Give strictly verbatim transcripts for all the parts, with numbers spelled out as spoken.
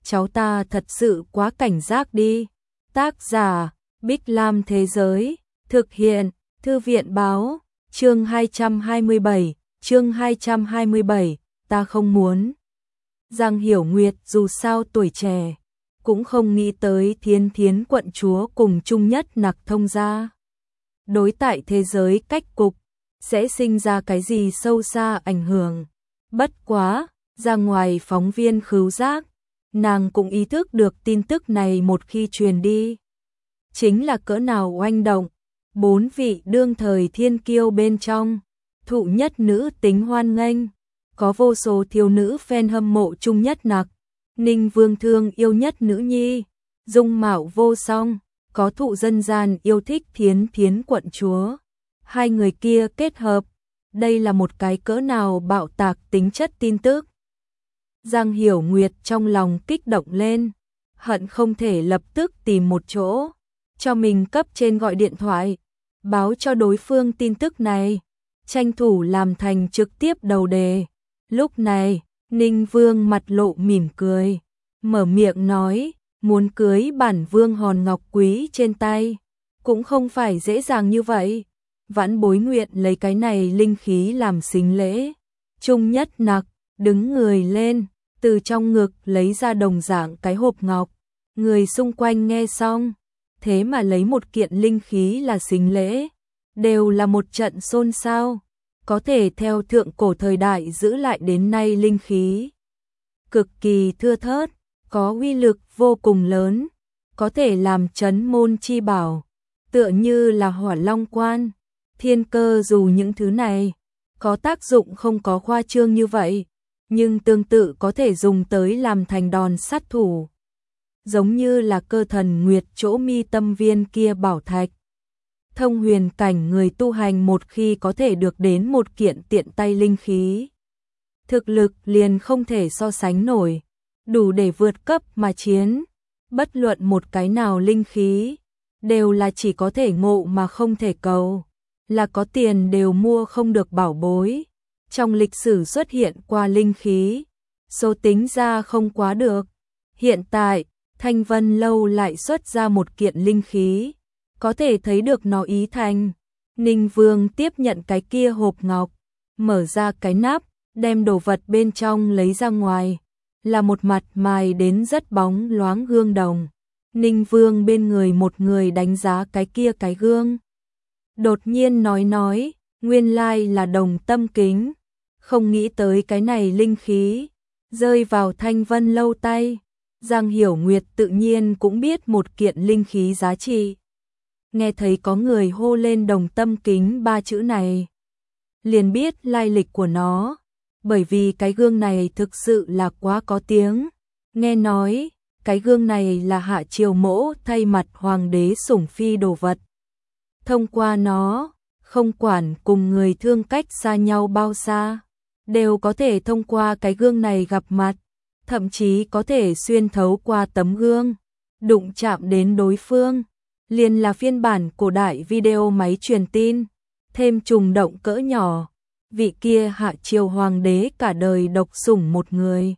cháu ta thật sự quá cảnh giác đi. Tác giả, Bích Lam Thế Giới, thực hiện, Thư viện Báo, chương hai trăm hai mươi bảy, chương hai trăm hai mươi bảy, ta không muốn. Giang Hiểu Nguyệt dù sao tuổi trẻ, cũng không nghĩ tới Thiên Thiến quận chúa cùng Trung Nhất Nặc thông gia. Đối tại thế giới cách cục, sẽ sinh ra cái gì sâu xa ảnh hưởng. Bất quá, ra ngoài phóng viên khứu giác, nàng cũng ý thức được tin tức này một khi truyền đi. Chính là cỡ nào oanh động, bốn vị đương thời thiên kiêu bên trong, thụ nhất nữ tính hoan nghênh, có vô số thiếu nữ fan hâm mộ Trung Nhất Nặc, Ninh Vương thương yêu nhất nữ nhi, dung mạo vô song, có thụ dân gian yêu thích Thiến Thiến quận chúa. Hai người kia kết hợp, đây là một cái cỡ nào bạo tạc tính chất tin tức. Giang Hiểu Nguyệt trong lòng kích động lên, hận không thể lập tức tìm một chỗ, cho mình cấp trên gọi điện thoại, báo cho đối phương tin tức này, tranh thủ làm thành trực tiếp đầu đề. Lúc này, Ninh Vương mặt lộ mỉm cười, mở miệng nói, muốn cưới bản vương hòn ngọc quý trên tay, cũng không phải dễ dàng như vậy. Vãn bối nguyện lấy cái này linh khí làm sính lễ. Trung Nhất Nặc đứng người lên, từ trong ngực lấy ra đồng dạng cái hộp ngọc. Người xung quanh nghe xong, thế mà lấy một kiện linh khí là sính lễ, đều là một trận xôn xao. Có thể theo thượng cổ thời đại giữ lại đến nay linh khí cực kỳ thưa thớt, có uy lực vô cùng lớn, có thể làm trấn môn chi bảo, tựa như là Hỏa Long Quan, Thiên Cơ. Dù những thứ này có tác dụng không có khoa trương như vậy, nhưng tương tự có thể dùng tới làm thành đòn sát thủ, giống như là Cơ Thần Nguyệt chỗ mi tâm viên kia bảo thạch. Thông huyền cảnh người tu hành một khi có thể được đến một kiện tiện tay linh khí, thực lực liền không thể so sánh nổi, đủ để vượt cấp mà chiến. Bất luận một cái nào linh khí, đều là chỉ có thể ngộ mà không thể cầu, là có tiền đều mua không được bảo bối. Trong lịch sử xuất hiện qua linh khí, số tính ra không quá được. Hiện tại, Thanh Vân Lâu lại xuất ra một kiện linh khí, có thể thấy được nó ý thành. Ninh Vương tiếp nhận cái kia hộp ngọc, mở ra cái nắp, đem đồ vật bên trong lấy ra ngoài, là một mặt mài đến rất bóng loáng gương đồng. Ninh Vương bên người một người đánh giá cái kia cái gương, đột nhiên nói nói, nguyên lai là đồng tâm kính, không nghĩ tới cái này linh khí rơi vào Thanh Vân Lâu tay. Giang Hiểu Nguyệt tự nhiên cũng biết một kiện linh khí giá trị. Nghe thấy có người hô lên đồng tâm kính ba chữ này, liền biết lai lịch của nó, bởi vì cái gương này thực sự là quá có tiếng. Nghe nói, cái gương này là hạ triều mỗ thay mặt hoàng đế sủng phi đồ vật. Thông qua nó, không quản cùng người thương cách xa nhau bao xa, đều có thể thông qua cái gương này gặp mặt, thậm chí có thể xuyên thấu qua tấm gương, đụng chạm đến đối phương. Liền là phiên bản cổ đại video máy truyền tin, thêm trùng động cỡ nhỏ. Vị kia hạ triều hoàng đế cả đời độc sủng một người,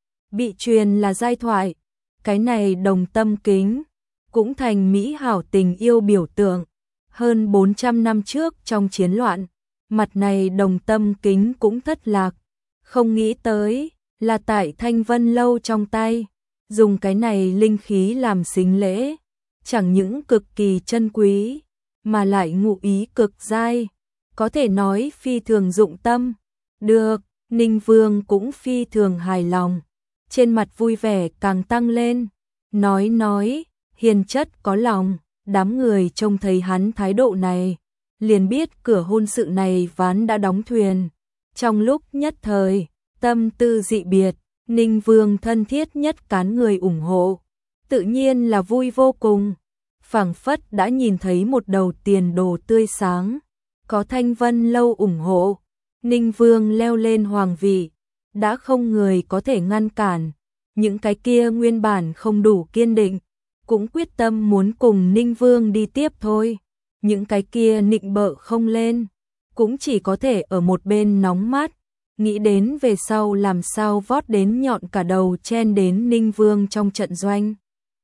bị truyền là giai thoại. Cái này đồng tâm kính cũng thành mỹ hảo tình yêu biểu tượng. Hơn bốn trăm năm trước trong chiến loạn, mặt này đồng tâm kính cũng thất lạc, không nghĩ tới là tại Thanh Vân Lâu trong tay, dùng cái này linh khí làm sính lễ, chẳng những cực kỳ chân quý, mà lại ngụ ý cực dai, có thể nói phi thường dụng tâm. Được, Ninh Vương cũng phi thường hài lòng, trên mặt vui vẻ càng tăng lên, nói nói, hiền chất có lòng. Đám người trông thấy hắn thái độ này, liền biết cửa hôn sự này ván đã đóng thuyền. Trong lúc nhất thời, tâm tư dị biệt, Ninh Vương thân thiết nhất cán người ủng hộ, tự nhiên là vui vô cùng, phảng phất đã nhìn thấy một đầu tiền đồ tươi sáng. Có Thanh Vân Lâu ủng hộ, Ninh Vương leo lên hoàng vị, đã không người có thể ngăn cản. Những cái kia nguyên bản không đủ kiên định, cũng quyết tâm muốn cùng Ninh Vương đi tiếp thôi. Những cái kia nịnh bợ không lên, cũng chỉ có thể ở một bên nóng mắt, nghĩ đến về sau làm sao vót đến nhọn cả đầu chen đến Ninh Vương trong trận doanh.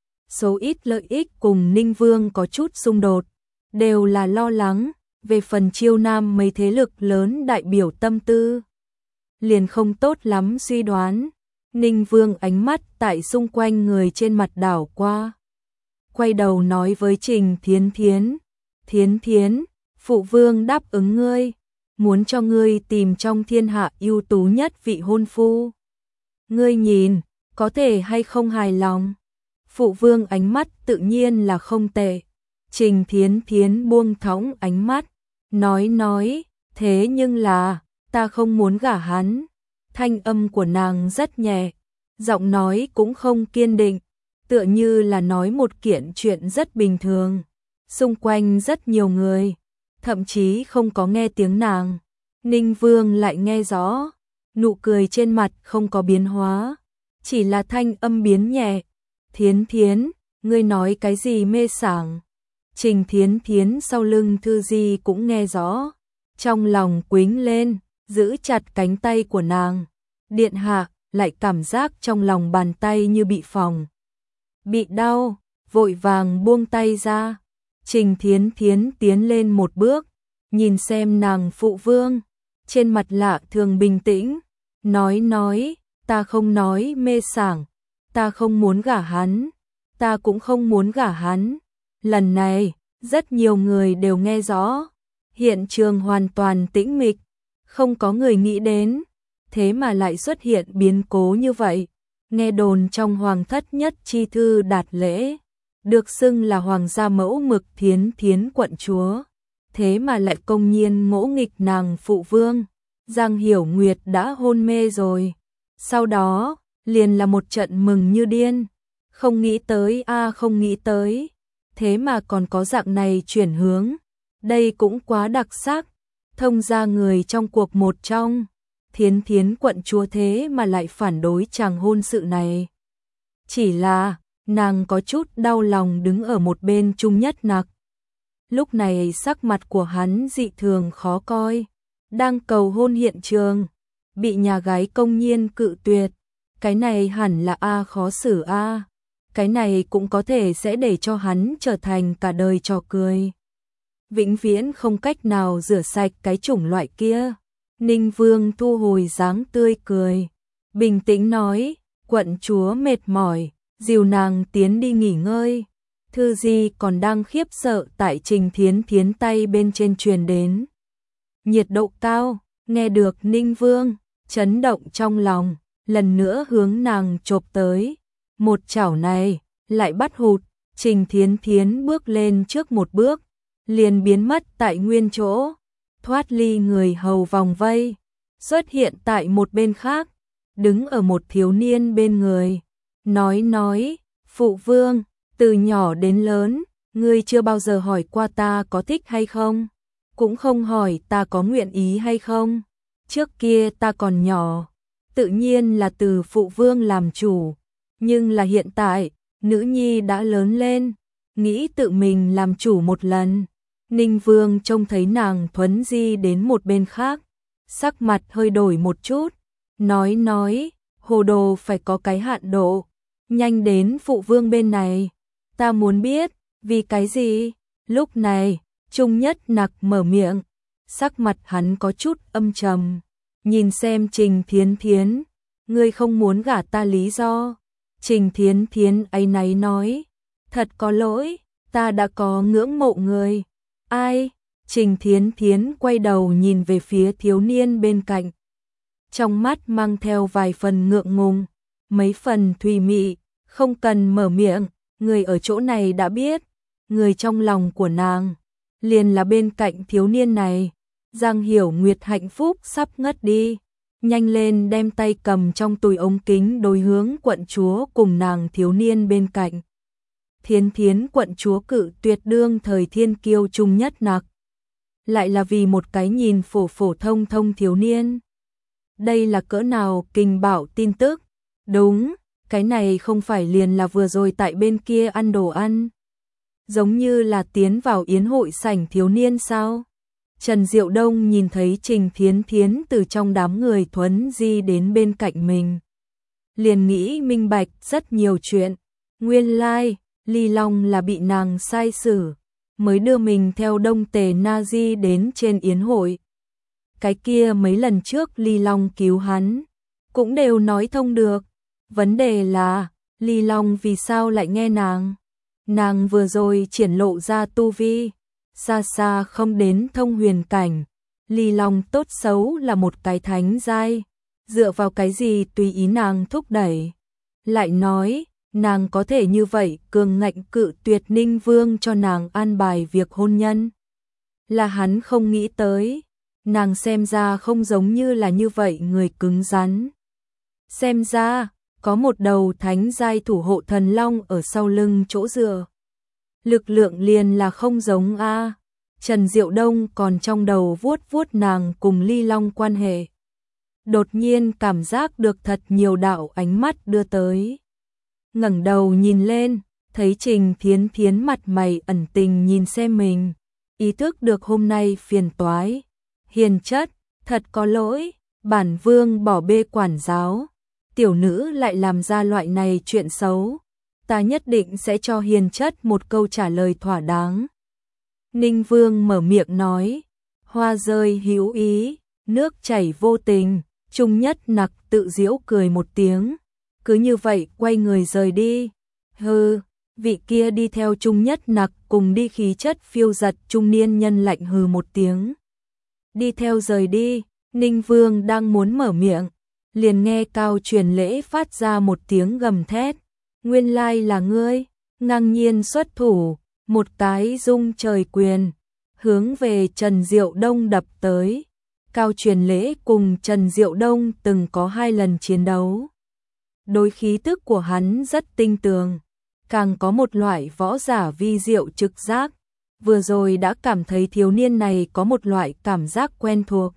Số ít lợi ích cùng Ninh Vương có chút xung đột, đều là lo lắng, về phần Chiêu Nam mấy thế lực lớn đại biểu tâm tư. Liền không tốt lắm suy đoán, Ninh Vương ánh mắt tại xung quanh người trên mặt đảo qua. Quay đầu nói với Trình Thiến Thiến, Thiến Thiến, phụ vương đáp ứng ngươi, muốn cho ngươi tìm trong thiên hạ ưu tú nhất vị hôn phu. Ngươi nhìn, có thể hay không hài lòng? Phụ vương ánh mắt tự nhiên là không tệ. Trình Thiến Thiến buông thõng ánh mắt, nói nói, thế nhưng là, ta không muốn gả hắn. Thanh âm của nàng rất nhẹ, giọng nói cũng không kiên định, tựa như là nói một kiện chuyện rất bình thường. Xung quanh rất nhiều người, thậm chí không có nghe tiếng nàng. Ninh Vương lại nghe rõ, nụ cười trên mặt không có biến hóa, chỉ là thanh âm biến nhẹ. Thiến Thiến, ngươi nói cái gì mê sảng? Trình Thiến Thiến sau lưng Thư Di cũng nghe rõ, trong lòng quính lên, giữ chặt cánh tay của nàng. Điện hạ lại cảm giác trong lòng bàn tay như bị phòng, bị đau, vội vàng buông tay ra. Trình Thiến Thiến tiến lên một bước, nhìn xem nàng phụ vương, trên mặt lạ thường bình tĩnh, nói nói, ta không nói mê sảng, ta không muốn gả hắn, ta cũng không muốn gả hắn. Lần này, rất nhiều người đều nghe rõ, hiện trường hoàn toàn tĩnh mịch, không có người nghĩ đến, thế mà lại xuất hiện biến cố như vậy. Nghe đồn trong hoàng thất nhất chi thư đạt lễ, được xưng là hoàng gia mẫu mực Thiến Thiến quận chúa, thế mà lại công nhiên ngỗ nghịch nàng phụ vương. Giang Hiểu Nguyệt đã hôn mê rồi, sau đó liền là một trận mừng như điên, không nghĩ tới a à, không nghĩ tới, thế mà còn có dạng này chuyển hướng, đây cũng quá đặc sắc. Thông ra người trong cuộc một trong, Thiến Thiến quận chúa thế mà lại phản đối chàng hôn sự này. Chỉ là, nàng có chút đau lòng đứng ở một bên Trung Nhất Nặc. Lúc này sắc mặt của hắn dị thường khó coi, đang cầu hôn hiện trường, bị nhà gái công nhiên cự tuyệt. Cái này hẳn là a khó xử a, cái này cũng có thể sẽ để cho hắn trở thành cả đời trò cười, vĩnh viễn không cách nào rửa sạch cái chủng loại kia. Ninh Vương thu hồi dáng tươi cười, bình tĩnh nói, quận chúa mệt mỏi, dìu nàng tiến đi nghỉ ngơi. Thư Di còn đang khiếp sợ tại Trình Thiến Thiến tay bên trên truyền đến. Nhiệt độ cao, nghe được Ninh Vương, chấn động trong lòng, lần nữa hướng nàng chộp tới. Một chảo này, lại bắt hụt, Trình Thiến Thiến bước lên trước một bước, liền biến mất tại nguyên chỗ, thoát ly người hầu vòng vây, xuất hiện tại một bên khác, đứng ở một thiếu niên bên người, nói nói, phụ vương, từ nhỏ đến lớn, ngươi chưa bao giờ hỏi qua ta có thích hay không, cũng không hỏi ta có nguyện ý hay không. Trước kia ta còn nhỏ, tự nhiên là từ phụ vương làm chủ, nhưng là hiện tại, nữ nhi đã lớn lên, nghĩ tự mình làm chủ một lần. Ninh Vương trông thấy nàng thuấn di đến một bên khác, sắc mặt hơi đổi một chút, nói nói, hồ đồ phải có cái hạn độ, nhanh đến phụ vương bên này, ta muốn biết, vì cái gì? Lúc này, Trung Nhất Nặc mở miệng, sắc mặt hắn có chút âm trầm, nhìn xem Trình Thiến Thiến, ngươi không muốn gả ta lý do. Trình Thiến Thiến áy náy nói, thật có lỗi, ta đã có ngưỡng mộ người. Ai? Trình Thiến Thiến quay đầu nhìn về phía thiếu niên bên cạnh, trong mắt mang theo vài phần ngượng ngùng, mấy phần thùy mị, không cần mở miệng, người ở chỗ này đã biết, người trong lòng của nàng liền là bên cạnh thiếu niên này. Giang Hiểu Nguyệt hạnh phúc sắp ngất đi, nhanh lên đem tay cầm trong túi ống kính đối hướng quận chúa cùng nàng thiếu niên bên cạnh. Thiến Thiến quận chúa cự tuyệt đương thời thiên kiêu Trung Nhất Nặc, lại là vì một cái nhìn phổ phổ thông thông thiếu niên. Đây là cỡ nào kinh bạo tin tức? Đúng, cái này không phải liền là vừa rồi tại bên kia ăn đồ ăn, giống như là tiến vào yến hội sảnh thiếu niên sao? Trần Diệu Đông nhìn thấy Trình Thiến Thiến từ trong đám người thuấn di đến bên cạnh mình. Liền nghĩ minh bạch rất nhiều chuyện. Nguyên lai, Ly Long là bị nàng sai xử, mới đưa mình theo Đông Tề Na Di đến trên yến hội. Cái kia mấy lần trước Ly Long cứu hắn, cũng đều nói thông được. Vấn đề là, Ly Long vì sao lại nghe nàng? Nàng vừa rồi triển lộ ra tu vi, xa xa không đến thông huyền cảnh. Ly Long tốt xấu là một cái thánh giai, dựa vào cái gì tùy ý nàng thúc đẩy. Lại nói, nàng có thể như vậy cường ngạnh cự tuyệt Ninh Vương cho nàng an bài việc hôn nhân. Là hắn không nghĩ tới, nàng xem ra không giống như là như vậy người cứng rắn. Xem ra, có một đầu thánh giai thủ hộ thần long ở sau lưng chỗ dựa. Lực lượng liền là không giống a. Trần Diệu Đông còn trong đầu vuốt vuốt nàng cùng Ly Long quan hệ. Đột nhiên cảm giác được thật nhiều đạo ánh mắt đưa tới. Ngẩng đầu nhìn lên, thấy Trình Thiến Thiến mặt mày ẩn tình nhìn xem mình, ý thức được hôm nay phiền toái. Hiền chất, thật có lỗi, bản vương bỏ bê quản giáo, tiểu nữ lại làm ra loại này chuyện xấu, ta nhất định sẽ cho hiền chất một câu trả lời thỏa đáng. Ninh Vương mở miệng nói, hoa rơi hữu ý, nước chảy vô tình. Trung Nhất Nặc tự giễu cười một tiếng, cứ như vậy quay người rời đi. Hừ, vị kia đi theo Trung Nhất Nặc cùng đi khí chất phiêu giật trung niên nhân lạnh hừ một tiếng. Đi theo rời đi, Ninh Vương đang muốn mở miệng, liền nghe Cao Truyền Lễ phát ra một tiếng gầm thét. Nguyên lai là ngươi, ngang nhiên xuất thủ, một cái rung trời quyền, hướng về Trần Diệu Đông đập tới. Cao Truyền Lễ cùng Trần Diệu Đông từng có hai lần chiến đấu. Đối khí tức của hắn rất tinh tường, càng có một loại võ giả vi diệu trực giác. Vừa rồi đã cảm thấy thiếu niên này có một loại cảm giác quen thuộc.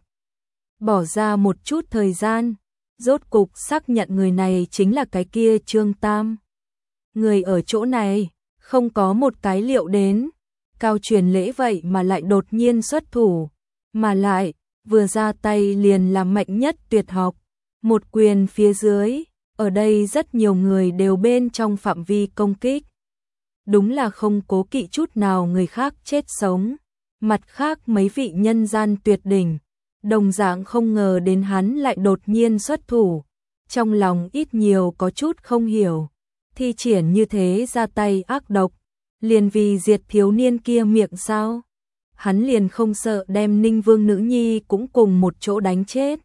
Bỏ ra một chút thời gian, rốt cục xác nhận người này chính là cái kia Trương Tam. Người ở chỗ này, không có một cái liệu đến. Cao Truyền Lễ vậy mà lại đột nhiên xuất thủ, mà lại vừa ra tay liền là mạnh nhất tuyệt học, một quyền phía dưới, ở đây rất nhiều người đều bên trong phạm vi công kích. Đúng là không cố kỵ chút nào người khác chết sống. Mặt khác mấy vị nhân gian tuyệt đỉnh, đồng dạng không ngờ đến hắn lại đột nhiên xuất thủ, trong lòng ít nhiều có chút không hiểu, thi triển như thế ra tay ác độc, liền vì diệt thiếu niên kia miệng sao? Hắn liền không sợ đem Ninh Vương nữ nhi cũng cùng một chỗ đánh chết.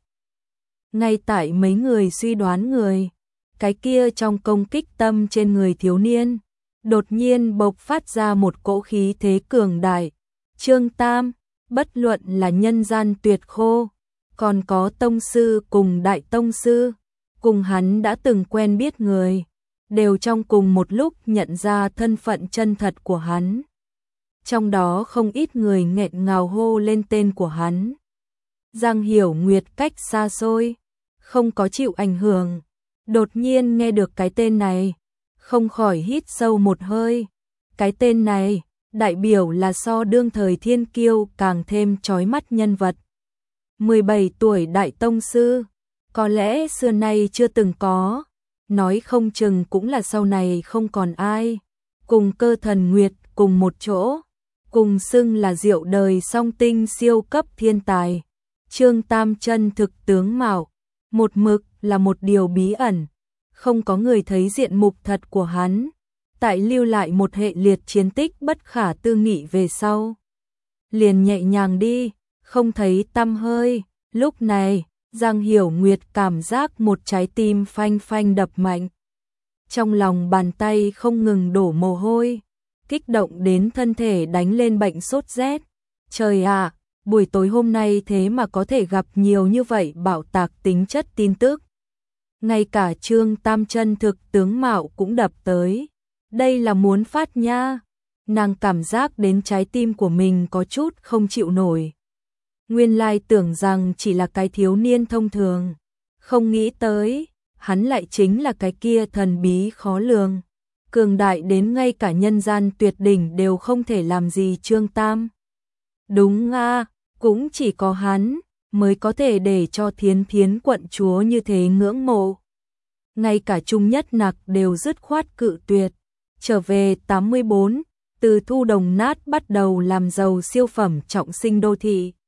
Ngay tại mấy người suy đoán người, cái kia trong công kích tâm trên người thiếu niên, đột nhiên bộc phát ra một cỗ khí thế cường đại. Trương Tam, bất luận là nhân gian tuyệt khô, còn có tông sư cùng đại tông sư, cùng hắn đã từng quen biết người, đều trong cùng một lúc nhận ra thân phận chân thật của hắn. Trong đó không ít người nghẹn ngào hô lên tên của hắn. Giang Hiểu Nguyệt cách xa xôi, không có chịu ảnh hưởng, đột nhiên nghe được cái tên này, không khỏi hít sâu một hơi. Cái tên này, đại biểu là so đương thời thiên kiêu càng thêm chói mắt nhân vật. mười bảy tuổi đại tông sư, có lẽ xưa nay chưa từng có, nói không chừng cũng là sau này không còn ai. Cùng Cơ Thần Nguyệt cùng một chỗ, cùng xưng là diệu đời song tinh siêu cấp thiên tài. Trương Tam chân thực tướng mạo, một mực là một điều bí ẩn, không có người thấy diện mục thật của hắn. Tại lưu lại một hệ liệt chiến tích bất khả tư nghị về sau, liền nhẹ nhàng đi, không thấy tăm hơi. Lúc này, Giang Hiểu Nguyệt cảm giác một trái tim phanh phanh đập mạnh. Trong lòng bàn tay không ngừng đổ mồ hôi, kích động đến thân thể đánh lên bệnh sốt rét. Trời ạ, buổi tối hôm nay thế mà có thể gặp nhiều như vậy bạo tạc tính chất tin tức. Ngay cả Trương Tam chân thực tướng mạo cũng đập tới. Đây là muốn phát nha. Nàng cảm giác đến trái tim của mình có chút không chịu nổi. Nguyên lai tưởng rằng chỉ là cái thiếu niên thông thường, không nghĩ tới, hắn lại chính là cái kia thần bí khó lường, cường đại đến ngay cả nhân gian tuyệt đỉnh đều không thể làm gì Trương Tam. Đúng a, à, cũng chỉ có hắn mới có thể để cho Thiến Thiến quận chúa như thế ngưỡng mộ. Ngay cả Trung Nhất Nặc đều dứt khoát cự tuyệt. Trở về tám mươi bốn, từ Thu Đồng Nát bắt đầu làm giàu siêu phẩm trọng sinh đô thị.